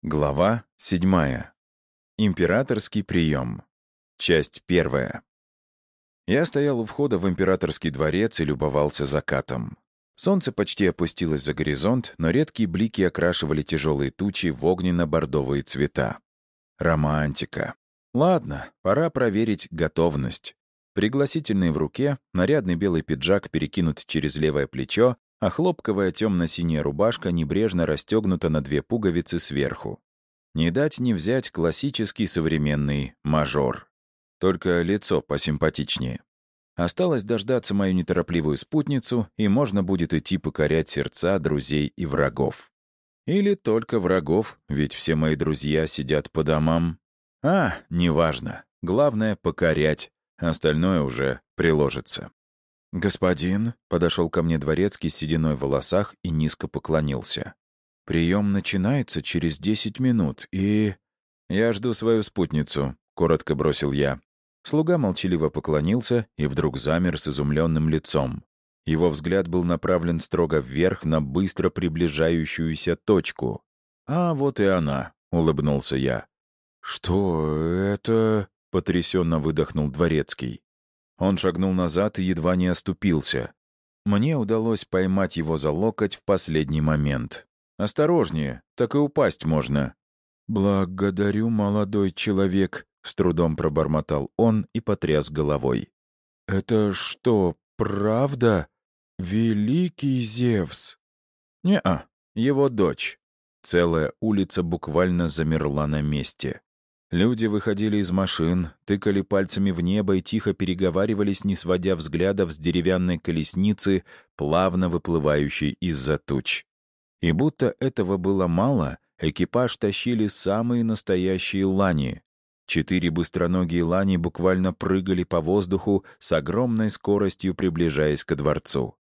Глава 7. Императорский прием. Часть 1. Я стоял у входа в императорский дворец и любовался закатом. Солнце почти опустилось за горизонт, но редкие блики окрашивали тяжелые тучи в огненно-бордовые цвета. Романтика. Ладно, пора проверить готовность. Пригласительный в руке, нарядный белый пиджак перекинут через левое плечо, а хлопковая темно-синяя рубашка небрежно расстегнута на 2 пуговицы сверху. Не дать не взять классический современный мажор. Только лицо посимпатичнее. Осталось дождаться мою неторопливую спутницу, и можно будет идти покорять сердца друзей и врагов. Или только врагов, ведь все мои друзья сидят по домам. Неважно. Главное — покорять. Остальное уже приложится. «Господин», — подошел ко мне дворецкий с сединой в волосах и низко поклонился. «Прием начинается через 10 минут, и...» «Я жду свою спутницу», — коротко бросил я. Слуга молчаливо поклонился и вдруг замер с изумленным лицом. Его взгляд был направлен строго вверх на быстро приближающуюся точку. Вот и она», — улыбнулся я. «Что это?» — потрясенно выдохнул дворецкий. Он шагнул назад и едва не оступился. Мне удалось поймать его за локоть в последний момент. «Осторожнее, так и упасть можно». «Благодарю, молодой человек», — с трудом пробормотал он и потряс головой. «Это что, правда? Великий Зевс?» «Не-а, его дочь». Целая улица буквально замерла на месте. Люди выходили из машин, тыкали пальцами в небо и тихо переговаривались, не сводя взглядов с деревянной колесницы, плавно выплывающей из-за туч. И будто этого было мало, экипаж тащили самые настоящие лани. 4 быстроногие лани буквально прыгали по воздуху с огромной скоростью, приближаясь ко дворцу.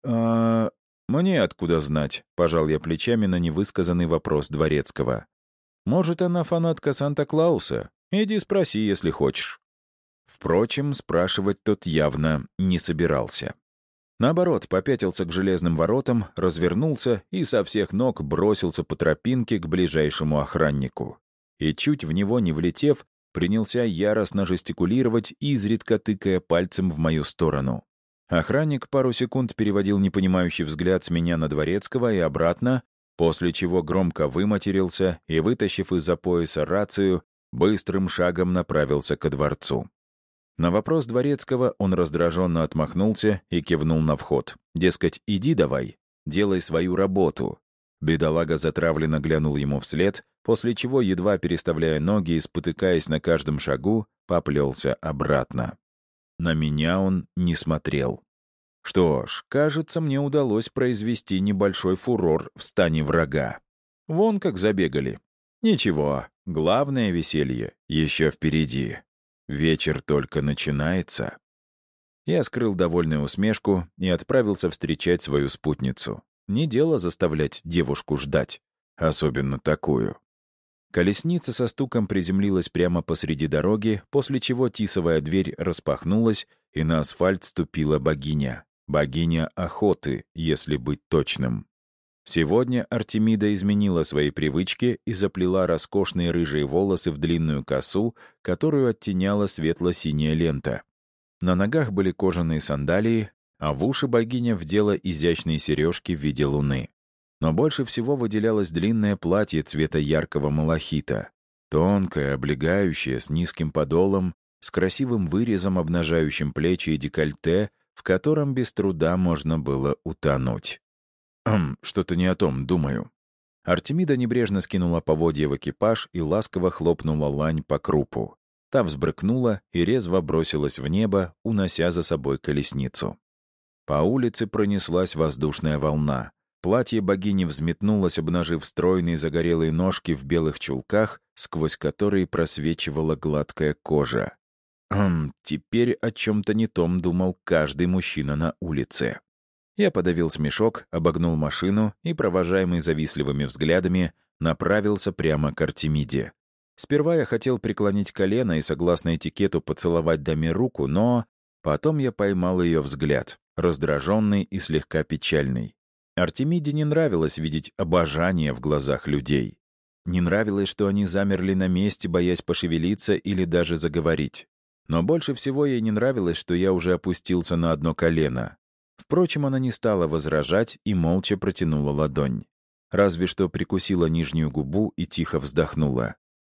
«Мне откуда знать?» — пожал я плечами на невысказанный вопрос дворецкого. «Может, она фанатка Санта-Клауса? Иди спроси, если хочешь». Впрочем, спрашивать тот явно не собирался. Наоборот, попятился к железным воротам, развернулся и со всех ног бросился по тропинке к ближайшему охраннику. И, чуть в него не влетев, принялся яростно жестикулировать, изредка тыкая пальцем в мою сторону. Охранник пару секунд переводил непонимающий взгляд с меня на дворецкого и обратно, после чего громко выматерился и, вытащив из-за пояса рацию, быстрым шагом направился ко дворцу. На вопрос дворецкого он раздраженно отмахнулся и кивнул на вход. Дескать, иди давай, делай свою работу. Бедолага затравленно глянул ему вслед, после чего, едва переставляя ноги и спотыкаясь на каждом шагу, поплелся обратно. На меня он не смотрел. Что ж, кажется, мне удалось произвести небольшой фурор в стане врага. Вон как забегали. Ничего, главное веселье еще впереди. Вечер только начинается. Я скрыл довольную усмешку и отправился встречать свою спутницу. Не дело заставлять девушку ждать, особенно такую. Колесница со стуком приземлилась прямо посреди дороги, после чего тисовая дверь распахнулась, и на асфальт ступила богиня. Богиня охоты, если быть точным. Сегодня Артемида изменила свои привычки и заплела роскошные рыжие волосы в длинную косу, которую оттеняла светло-синяя лента. На ногах были кожаные сандалии, а в уши богиня вдела изящные сережки в виде луны. Но больше всего выделялось длинное платье цвета яркого малахита. Тонкое, облегающее, с низким подолом, с красивым вырезом, обнажающим плечи и декольте, в котором без труда можно было утонуть. Что-то не о том, думаю. Артемида небрежно скинула поводья в экипаж и ласково хлопнула лань по крупу. Та взбрыкнула и резво бросилась в небо, унося за собой колесницу. По улице пронеслась воздушная волна. Платье богини взметнулось, обнажив стройные загорелые ножки в белых чулках, сквозь которые просвечивала гладкая кожа. Теперь о чем-то не том думал каждый мужчина на улице. Я подавил смешок, обогнул машину и, провожаемый завистливыми взглядами, направился прямо к Артемиде. Сперва я хотел преклонить колено и, согласно этикету, поцеловать даме руку, но потом я поймал ее взгляд, раздраженный и слегка печальный. Артемиде не нравилось видеть обожание в глазах людей. Не нравилось, что они замерли на месте, боясь пошевелиться или даже заговорить. Но больше всего ей не нравилось, что я уже опустился на одно колено. Впрочем, она не стала возражать и молча протянула ладонь. Разве что прикусила нижнюю губу и тихо вздохнула.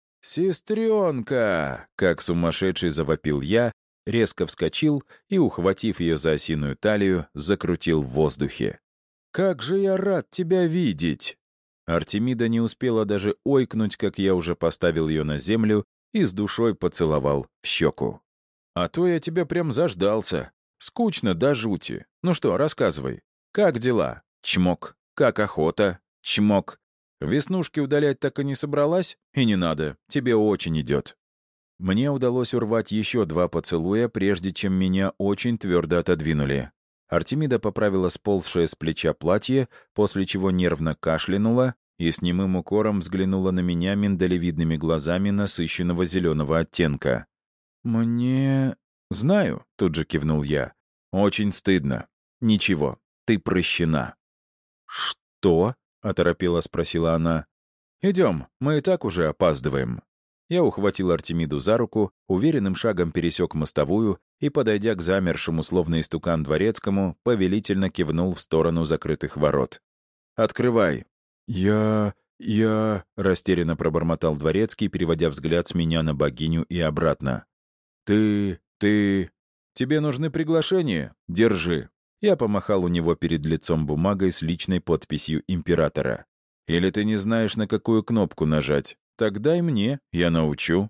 «Сестренка!» — как сумасшедший завопил я, резко вскочил и, ухватив ее за осиную талию, закрутил в воздухе. «Как же я рад тебя видеть!» Артемида не успела даже ойкнуть, как я уже поставил ее на землю и с душой поцеловал в щеку. «А то я тебя прям заждался. Скучно до жути. Ну что, рассказывай. Как дела? Чмок. Как охота? Чмок. Веснушки удалять так и не собралась? И не надо. Тебе очень идет». Мне удалось урвать еще 2 поцелуя, прежде чем меня очень твердо отодвинули. Артемида поправила сползшее с плеча платье, после чего нервно кашлянула и с немым укором взглянула на меня миндалевидными глазами насыщенного зеленого оттенка. «Мне...» «Знаю», — тут же кивнул я. «Очень стыдно. Ничего, ты прощена». «Что?» — оторопела спросила она. «Идем, мы и так уже опаздываем». Я ухватил Артемиду за руку, уверенным шагом пересек мостовую и, подойдя к замершему, словно истукан дворецкому, повелительно кивнул в сторону закрытых ворот. «Открывай». «Я...» — растерянно пробормотал дворецкий, переводя взгляд с меня на богиню и обратно. «Ты... Тебе нужны приглашения? Держи». Я помахал у него перед лицом бумагой с личной подписью императора. «Или ты не знаешь, на какую кнопку нажать? Так дай мне, я научу».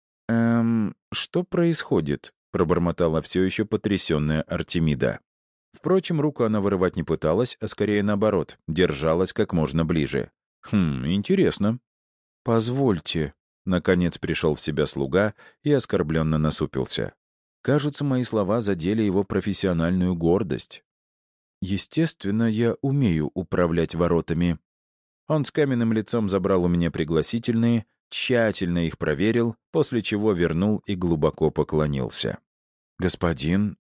Что происходит?» — пробормотала все еще потрясенная Артемида. Впрочем, руку она вырывать не пыталась, а скорее наоборот, держалась как можно ближе. Интересно». «Позвольте», — наконец пришел в себя слуга и оскорбленно насупился. Кажется, мои слова задели его профессиональную гордость. «Естественно, я умею управлять воротами». Он с каменным лицом забрал у меня пригласительные, тщательно их проверил, после чего вернул и глубоко поклонился. «Господин,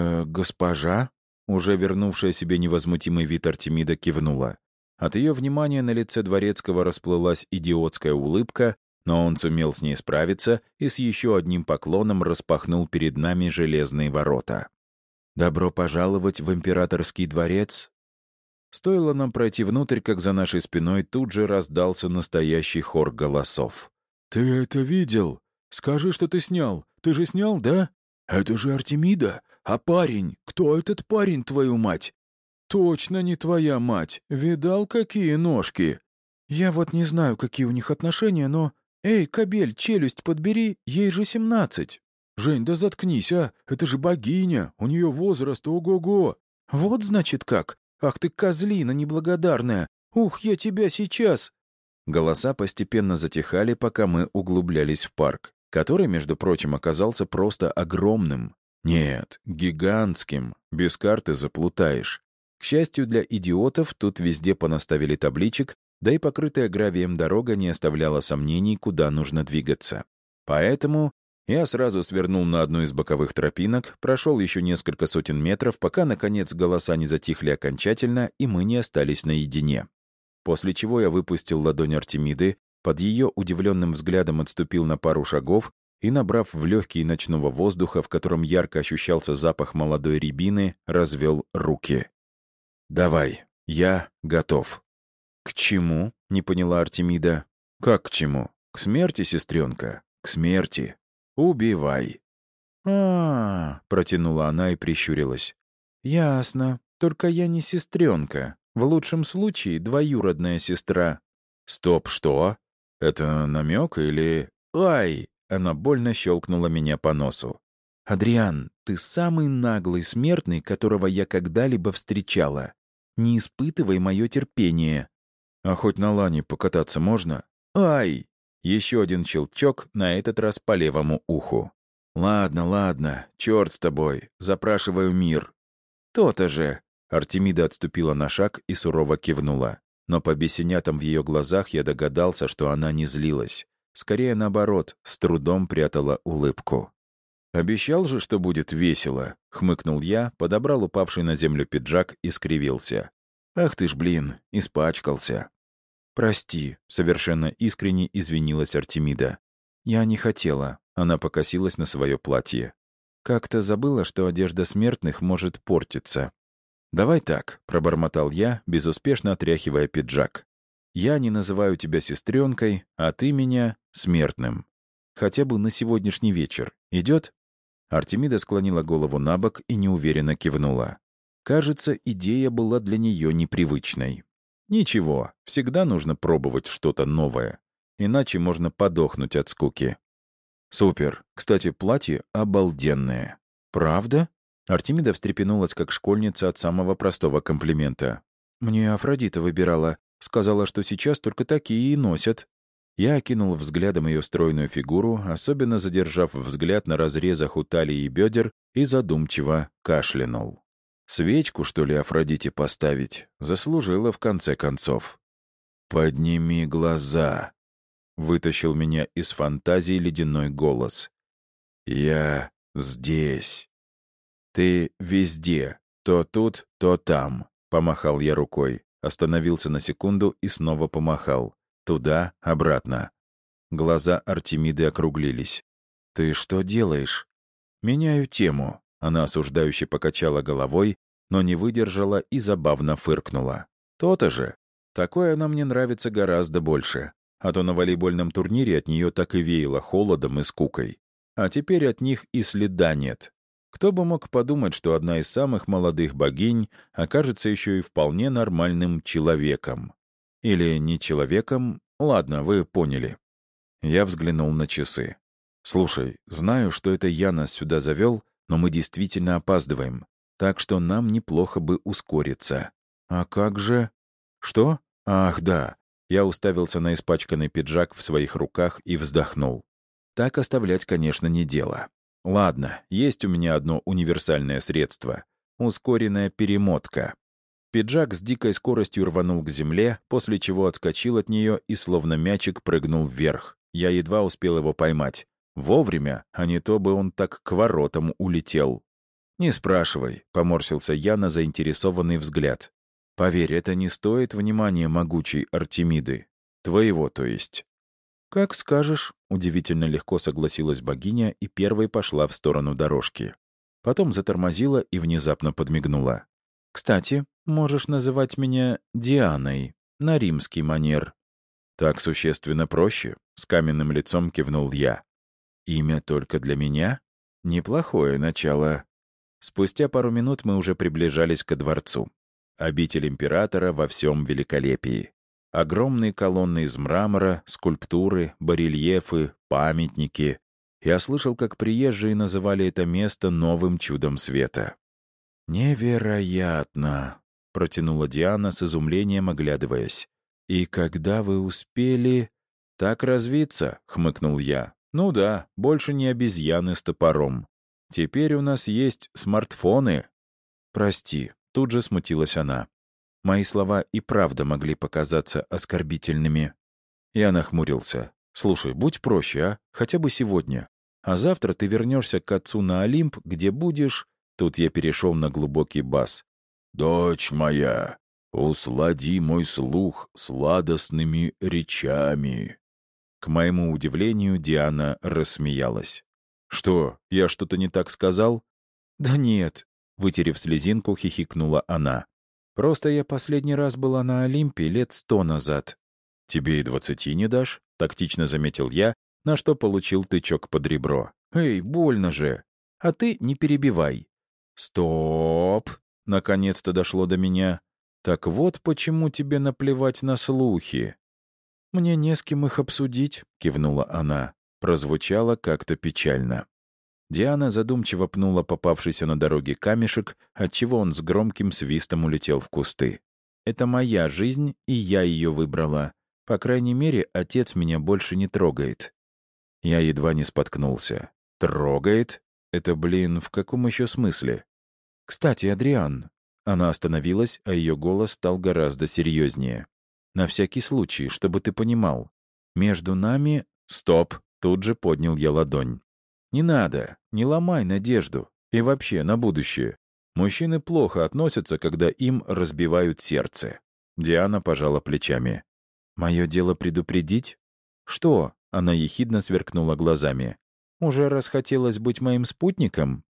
госпожа?» Уже вернувшая себе невозмутимый вид Артемида кивнула. От ее внимания на лице дворецкого расплылась идиотская улыбка, но он сумел с ней справиться и с еще одним поклоном распахнул перед нами железные ворота. «Добро пожаловать в императорский дворец!» Стоило нам пройти внутрь, как за нашей спиной тут же раздался настоящий хор голосов. «Ты это видел? Скажи, что ты снял. Ты же снял, да? Это же Артемида. А парень? Кто этот парень, твою мать?» «Точно не твоя мать. Видал, какие ножки?» «Я вот не знаю, какие у них отношения, но... Эй, кобель, челюсть подбери, ей же 17. «Жень, да заткнись, а! Это же богиня, у нее возраст ого-го!» «Вот, значит, как? Ах ты, козлина неблагодарная! Ух, я тебя сейчас!» Голоса постепенно затихали, пока мы углублялись в парк, который, между прочим, оказался просто огромным. Нет, гигантским, без карты заплутаешь. К счастью для идиотов, тут везде понаставили табличек, да и покрытая гравием дорога не оставляла сомнений, куда нужно двигаться. Поэтому я сразу свернул на одну из боковых тропинок, прошел еще несколько сотен метров, пока, наконец, голоса не затихли окончательно, и мы не остались наедине. После чего я выпустил ладонь Артемиды, под ее удивленным взглядом отступил на пару шагов и, набрав в легкие ночного воздуха, в котором ярко ощущался запах молодой рябины, развел руки. «Давай, я готов». «К чему?» — не поняла Артемида. «Как к чему? К смерти, сестренка, к смерти. Убивай». Протянула она и прищурилась. «Ясно. Только я не сестренка. В лучшем случае двоюродная сестра». «Стоп, что? Это намек или...» «Ай!» — она больно щелкнула меня по носу. «Адриан, ты самый наглый смертный, которого я когда-либо встречала. Не испытывай мое терпение». «А хоть на лане покататься можно?» «Ай!» Еще один щелчок, на этот раз по левому уху. «Ладно, ладно, черт с тобой, запрашиваю мир». «То-то же». Артемида отступила на шаг и сурово кивнула. Но по бесенятам в ее глазах я догадался, что она не злилась. Скорее наоборот, с трудом прятала улыбку. «Обещал же, что будет весело», — хмыкнул я, подобрал упавший на землю пиджак и скривился. «Ах ты ж, блин, испачкался». «Прости», — совершенно искренне извинилась Артемида. «Я не хотела». Она покосилась на свое платье. «Как-то забыла, что одежда смертных может портиться». «Давай так», — пробормотал я, безуспешно отряхивая пиджак. «Я не называю тебя сестренкой, а ты меня смертным. Хотя бы на сегодняшний вечер. Идет?» Артемида склонила голову на бок и неуверенно кивнула. Кажется, идея была для нее непривычной. Ничего, всегда нужно пробовать что-то новое, иначе можно подохнуть от скуки. Супер. Кстати, платье обалденное. Правда? Артемида встрепенулась, как школьница от самого простого комплимента. Мне Афродита выбирала. Сказала, что сейчас только такие и носят. Я окинул взглядом ее стройную фигуру, особенно задержав взгляд на разрезах у талии и бедер, и задумчиво кашлянул. Свечку, что ли, Афродите поставить? Заслужила, в конце концов. «Подними глаза», — вытащил меня из фантазии ледяной голос. «Я здесь». «Ты везде. То тут, то там», — помахал я рукой. Остановился на секунду и снова помахал. Туда, обратно. Глаза Артемиды округлились. «Ты что делаешь?» «Меняю тему». Она осуждающе покачала головой, но не выдержала и забавно фыркнула. «То-то же. Такое она мне нравится гораздо больше. А то на волейбольном турнире от нее так и веяло холодом и скукой. А теперь от них и следа нет. Кто бы мог подумать, что одна из самых молодых богинь окажется еще и вполне нормальным человеком. Или не человеком? Ладно, вы поняли». Я взглянул на часы. «Слушай, знаю, что это я нас сюда завел, но мы действительно опаздываем, так что нам неплохо бы ускориться». «А как же...» «Что? Ах, да». Я уставился на испачканный пиджак в своих руках и вздохнул. Так оставлять, конечно, не дело. Ладно, есть у меня одно универсальное средство — ускоренная перемотка. Пиджак с дикой скоростью рванул к земле, после чего отскочил от нее и словно мячик прыгнул вверх. Я едва успел его поймать. Вовремя, а не то бы он так к воротам улетел. «Не спрашивай», — поморщился я на заинтересованный взгляд. «Поверь, это не стоит внимания могучей Артемиды. Твоего, то есть». «Как скажешь», — удивительно легко согласилась богиня и первой пошла в сторону дорожки. Потом затормозила и внезапно подмигнула. «Кстати, можешь называть меня Дианой, на римский манер». «Так существенно проще», — с каменным лицом кивнул я. «Имя только для меня? Неплохое начало». Спустя пару минут мы уже приближались ко дворцу. Обитель императора во всем великолепии. Огромные колонны из мрамора, скульптуры, барельефы, памятники. Я слышал, как приезжие называли это место новым чудом света. «Невероятно!» — протянула Диана с изумлением, оглядываясь. «И когда вы успели...» «Так развиться?» — хмыкнул я. «Ну да, больше не обезьяны с топором. Теперь у нас есть смартфоны». «Прости», — тут же смутилась она. Мои слова и правда могли показаться оскорбительными. Я нахмурился. «Слушай, будь проще, а? Хотя бы сегодня. А завтра ты вернешься к отцу на Олимп, где будешь...» Тут я перешел на глубокий бас. «Дочь моя, услади мой слух сладостными речами». К моему удивлению, Диана рассмеялась. «Что, я что-то не так сказал?» «Да нет», — вытерев слезинку, хихикнула она. «Просто я последний раз была на Олимпе лет 100 назад». «Тебе и 20 не дашь?» — тактично заметил я, на что получил тычок под ребро. «Эй, больно же! А ты не перебивай». «Стоп!» — наконец-то дошло до меня. «Так вот почему тебе наплевать на слухи». «Мне не с кем их обсудить», — кивнула она. Прозвучало как-то печально. Диана задумчиво пнула попавшийся на дороге камешек, отчего он с громким свистом улетел в кусты. «Это моя жизнь, и я ее выбрала. По крайней мере, отец меня больше не трогает». Я едва не споткнулся. «Трогает? Это, блин, в каком еще смысле?» «Кстати, Адриан». Она остановилась, а ее голос стал гораздо серьезнее. «На всякий случай, чтобы ты понимал. Между нами...» «Стоп!» — тут же поднял я ладонь. «Не надо, не ломай надежду. И вообще, на будущее. Мужчины плохо относятся, когда им разбивают сердце». Диана пожала плечами. «Мое дело предупредить?» «Что?» — она ехидно сверкнула глазами. «Уже расхотелось быть моим спутником?»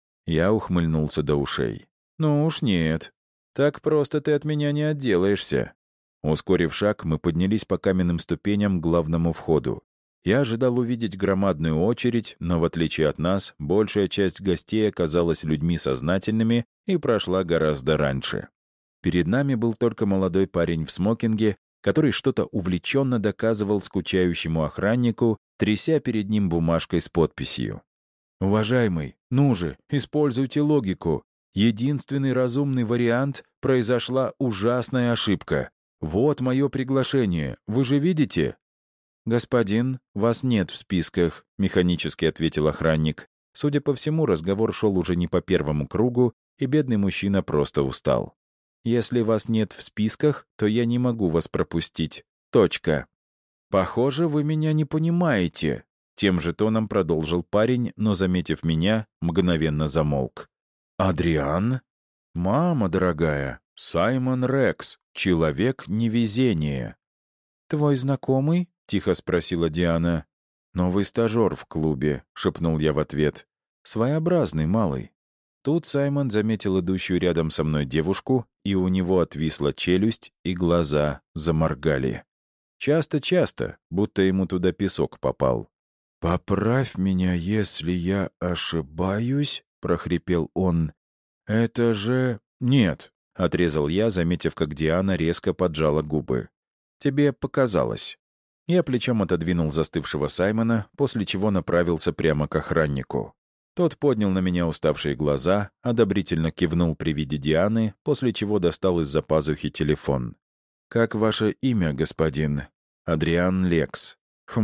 Я ухмыльнулся до ушей. «Ну уж нет. Так просто ты от меня не отделаешься». Ускорив шаг, мы поднялись по каменным ступеням к главному входу. Я ожидал увидеть громадную очередь, но, в отличие от нас, большая часть гостей оказалась людьми сознательными и прошла гораздо раньше. Перед нами был только молодой парень в смокинге, который что-то увлеченно доказывал скучающему охраннику, тряся перед ним бумажкой с подписью. «Уважаемый, ну же, используйте логику. Единственный разумный вариант — произошла ужасная ошибка. Вот мое приглашение. Вы же видите?» «Господин, вас нет в списках», — механически ответил охранник. Судя по всему, разговор шел уже не по первому кругу, и бедный мужчина просто устал. «Если вас нет в списках, то я не могу вас пропустить. Точка». «Похоже, вы меня не понимаете», — тем же тоном продолжил парень, но, заметив меня, мгновенно замолк. «Адриан?» «Мама дорогая, Саймон Рекс, человек невезения». «Твой знакомый?» — тихо спросила Диана. «Новый стажер в клубе», — шепнул я в ответ. «Своеобразный малый». Тут Саймон заметил идущую рядом со мной девушку, и у него отвисла челюсть, и глаза заморгали. Часто-часто, будто ему туда песок попал. «Поправь меня, если я ошибаюсь», — прохрипел он. «Это же...» «Нет», — отрезал я, заметив, как Диана резко поджала губы. «Тебе показалось». Я плечом отодвинул застывшего Саймона, после чего направился прямо к охраннику. Тот поднял на меня уставшие глаза, одобрительно кивнул при виде Дианы, после чего достал из-за пазухи телефон. «Как ваше имя, господин?» «Адриан Лекс».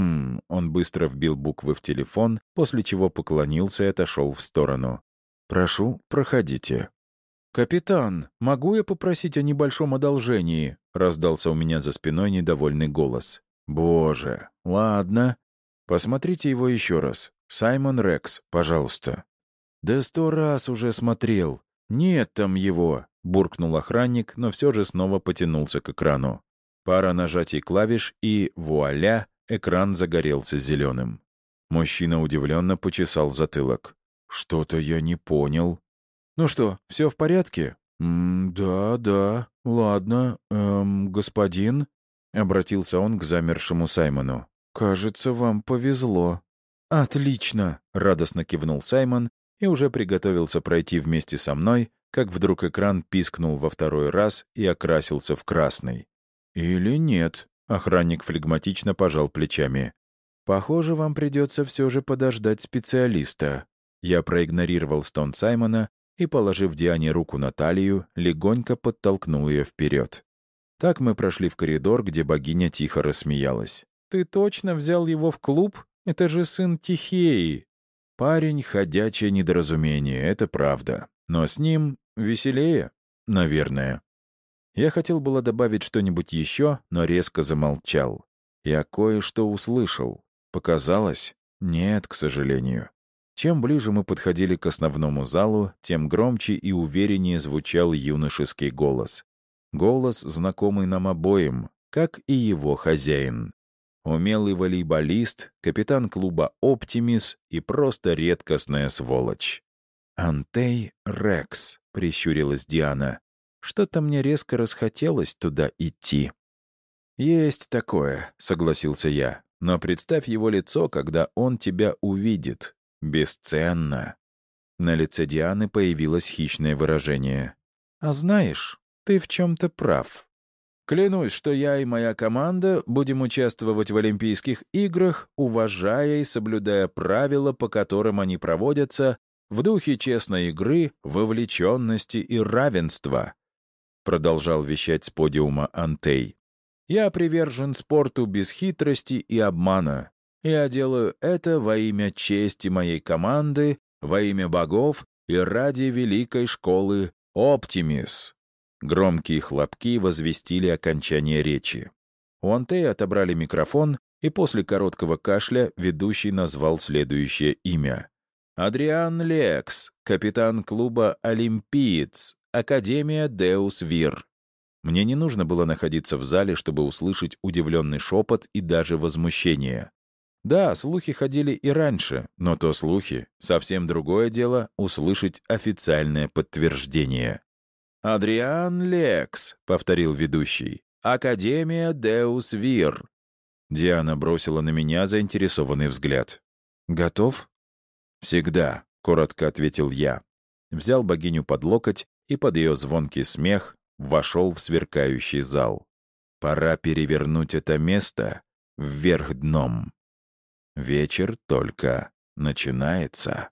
Он быстро вбил буквы в телефон, после чего поклонился и отошел в сторону. «Прошу, проходите». «Капитан, могу я попросить о небольшом одолжении?» — раздался у меня за спиной недовольный голос. «Боже, ладно. Посмотрите его еще раз. Саймон Рекс, пожалуйста». «Да 100 раз уже смотрел. Нет там его», — буркнул охранник, но все же снова потянулся к экрану. Пара нажатий клавиш, и вуаля, экран загорелся зеленым. Мужчина удивленно почесал затылок. «Что-то я не понял». «Ну что, все в порядке?» Да, ладно, господин», — обратился он к замершему Саймону. «Кажется, вам повезло». «Отлично!» — радостно кивнул Саймон и уже приготовился пройти вместе со мной, как вдруг экран пискнул во второй раз и окрасился в красный. «Или нет?» — охранник флегматично пожал плечами. «Похоже, вам придется все же подождать специалиста». Я проигнорировал стон Саймона и, положив Диане руку на талию, легонько подтолкнул ее вперед. Так мы прошли в коридор, где богиня тихо рассмеялась. «Ты точно взял его в клуб? Это же сын Тихеи!» Парень — ходячее недоразумение, это правда. Но с ним веселее, наверное. Я хотел было добавить что-нибудь еще, но резко замолчал. Я кое-что услышал. Показалось? Нет, к сожалению. Чем ближе мы подходили к основному залу, тем громче и увереннее звучал юношеский голос. Голос, знакомый нам обоим, как и его хозяин. Умелый волейболист, капитан клуба «Оптимис» и просто редкостная сволочь. «Антей Рекс», — прищурилась Диана. «Что-то мне резко расхотелось туда идти». «Есть такое», — согласился я. «Но представь его лицо, когда он тебя увидит. Бесценно». На лице Дианы появилось хищное выражение. «А знаешь, ты в чем-то прав. Клянусь, что я и моя команда будем участвовать в Олимпийских играх, уважая и соблюдая правила, по которым они проводятся, в духе честной игры, вовлеченности и равенства», — продолжал вещать с подиума Антей. «Я привержен спорту без хитрости и обмана. Я делаю это во имя чести моей команды, во имя богов и ради великой школы «Оптимис». Громкие хлопки возвестили окончание речи. У Антея отобрали микрофон, и после короткого кашля ведущий назвал следующее имя. «Адриан Лекс, капитан клуба «Олимпиец», Академия Деус Вир». Мне не нужно было находиться в зале, чтобы услышать удивленный шепот и даже возмущение. Да, слухи ходили и раньше, но то слухи. Совсем другое дело — услышать официальное подтверждение. «Адриан Лекс», — повторил ведущий, — «Академия Деус Вир». Диана бросила на меня заинтересованный взгляд. «Готов?» «Всегда», — коротко ответил я. Взял богиню под локоть и под ее звонкий смех вошел в сверкающий зал. Пора перевернуть это место вверх дном. Вечер только начинается.